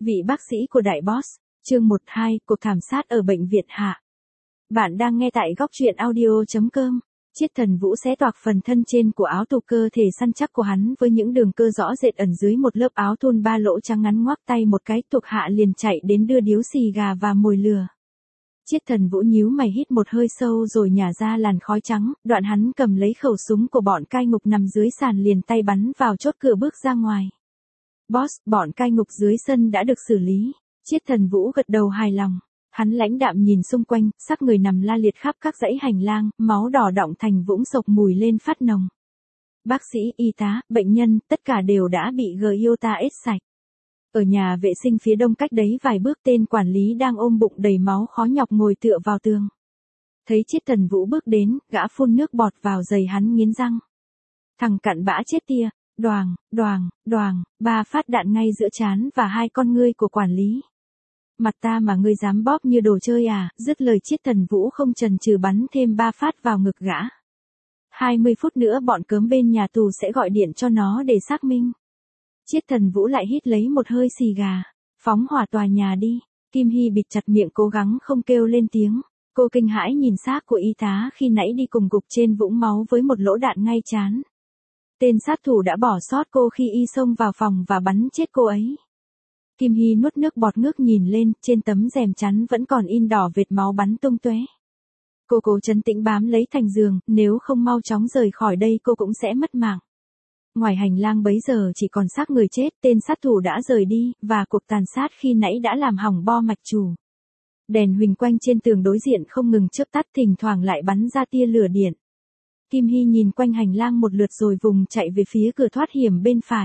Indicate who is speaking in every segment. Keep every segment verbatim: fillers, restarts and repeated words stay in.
Speaker 1: Vị bác sĩ của đại boss, chương một hai, cuộc thảm sát ở bệnh viện hạ. Bạn đang nghe tại góc truyện audio chấm com. Chiết Thần Vũ xé toạc phần thân trên của áo tù, cơ thể săn chắc của hắn với những đường cơ rõ rệt ẩn dưới một lớp áo thun ba lỗ trắng ngắn, ngoắc tay một cái, thuộc hạ liền chạy đến đưa điếu xì gà và mồi lửa. Chiết Thần Vũ nhíu mày hít một hơi sâu rồi nhả ra làn khói trắng, đoạn hắn cầm lấy khẩu súng của bọn cai ngục nằm dưới sàn, liền tay bắn vào chốt cửa bước ra ngoài. Boss, bọn cai ngục dưới sân đã được xử lý. Chiết Thần Vũ gật đầu hài lòng. Hắn lãnh đạm nhìn xung quanh, xác người nằm la liệt khắp các dãy hành lang, máu đỏ đọng thành vũng sộc mùi lên phát nồng. Bác sĩ, y tá, bệnh nhân, tất cả đều đã bị Giota ết sạch. Ở nhà vệ sinh phía đông cách đấy vài bước, tên quản lý đang ôm bụng đầy máu khó nhọc ngồi tựa vào tường. Thấy Chiết Thần Vũ bước đến, gã phun nước bọt vào giày hắn, nghiến răng. Thằng cặn bã chết tia. Đoàng, đoàng, đoàng, ba phát đạn ngay giữa trán và hai con ngươi của quản lý. Mặt ta mà ngươi dám bóp như đồ chơi à? Dứt lời, Chiết Thần Vũ không chần chừ bắn thêm ba phát vào ngực gã. hai mươi phút nữa bọn cớm bên nhà tù sẽ gọi điện cho nó để xác minh. Chiết Thần Vũ lại hít lấy một hơi xì gà. Phóng hỏa tòa nhà đi. Kim Hy bịt chặt miệng, cố gắng không kêu lên tiếng. Cô kinh hãi nhìn xác của y tá khi nãy đi cùng gục trên vũng máu với một lỗ đạn ngay trán. Tên sát thủ đã bỏ sót cô khi y xông vào phòng và bắn chết cô ấy. Kim Hy nuốt nước bọt, ngước nhìn lên, trên tấm rèm chắn vẫn còn in đỏ vệt máu bắn tung tóe. Cô cố trấn tĩnh bám lấy thành giường, nếu không mau chóng rời khỏi đây cô cũng sẽ mất mạng. Ngoài hành lang bấy giờ chỉ còn xác người chết, tên sát thủ đã rời đi, và cuộc tàn sát khi nãy đã làm hỏng bo mạch chủ. Đèn huỳnh quanh trên tường đối diện không ngừng chớp tắt, thỉnh thoảng lại bắn ra tia lửa điện. Kim Hy nhìn quanh hành lang một lượt rồi vùng chạy về phía cửa thoát hiểm bên phải.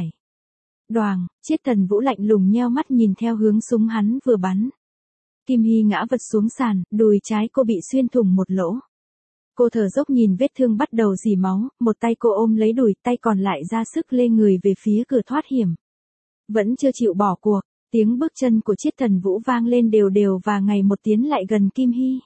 Speaker 1: Đoàng, Chiết Thần Vũ lạnh lùng nheo mắt nhìn theo hướng súng hắn vừa bắn. Kim Hy ngã vật xuống sàn, đùi trái cô bị xuyên thủng một lỗ. Cô thở dốc nhìn vết thương bắt đầu rỉ máu, một tay cô ôm lấy đùi, tay còn lại ra sức lê người về phía cửa thoát hiểm. Vẫn chưa chịu bỏ cuộc, tiếng bước chân của Chiết Thần Vũ vang lên đều đều và ngày một tiến lại gần Kim Hy.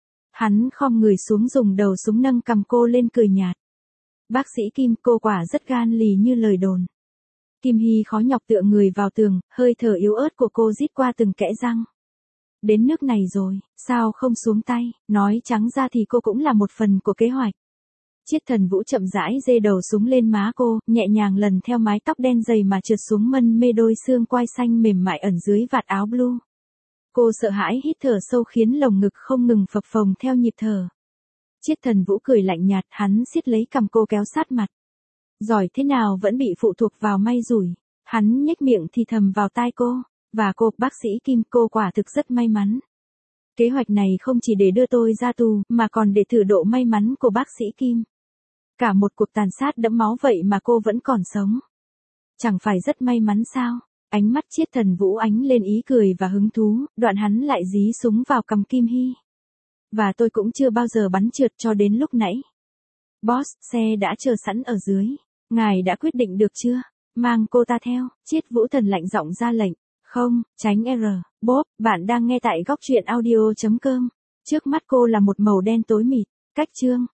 Speaker 1: Hắn khom người xuống dùng đầu súng nâng cầm cô lên, cười nhạt. Bác sĩ Kim, cô quả rất gan lì như lời đồn. Kim Hy khó nhọc tựa người vào tường, hơi thở yếu ớt của cô rít qua từng kẽ răng. Đến nước này rồi, sao không xuống tay? Nói trắng ra thì cô cũng là một phần của kế hoạch. Chiết Thần Vũ chậm rãi giơ đầu súng lên má cô, nhẹ nhàng lần theo mái tóc đen dày mà trượt xuống mân mê đôi xương quai xanh mềm mại ẩn dưới vạt áo blue. Cô sợ hãi hít thở sâu khiến lồng ngực không ngừng phập phồng theo nhịp thở. Chiết Thần Vũ cười lạnh nhạt, hắn siết lấy cằm cô kéo sát mặt. Giỏi thế nào vẫn bị phụ thuộc vào may rủi. Hắn nhếch miệng thì thầm vào tai cô. Và cô, bác sĩ Kim, cô quả thực rất may mắn. Kế hoạch này không chỉ để đưa tôi ra tù, mà còn để thử độ may mắn của bác sĩ Kim. Cả một cuộc tàn sát đẫm máu vậy mà cô vẫn còn sống. Chẳng phải rất may mắn sao? Ánh mắt Chiết Thần Vũ ánh lên ý cười và hứng thú, đoạn hắn lại dí súng vào cằm Kim Hy. Và tôi cũng chưa bao giờ bắn trượt cho đến lúc nãy. Boss, xe đã chờ sẵn ở dưới. Ngài đã quyết định được chưa? Mang cô ta theo. Chiết Vũ Thần lạnh giọng ra lệnh. Không, tránh R. Bob, bạn đang nghe tại góc truyện audio chấm com. Trước mắt cô là một màu đen tối mịt. Cách chương.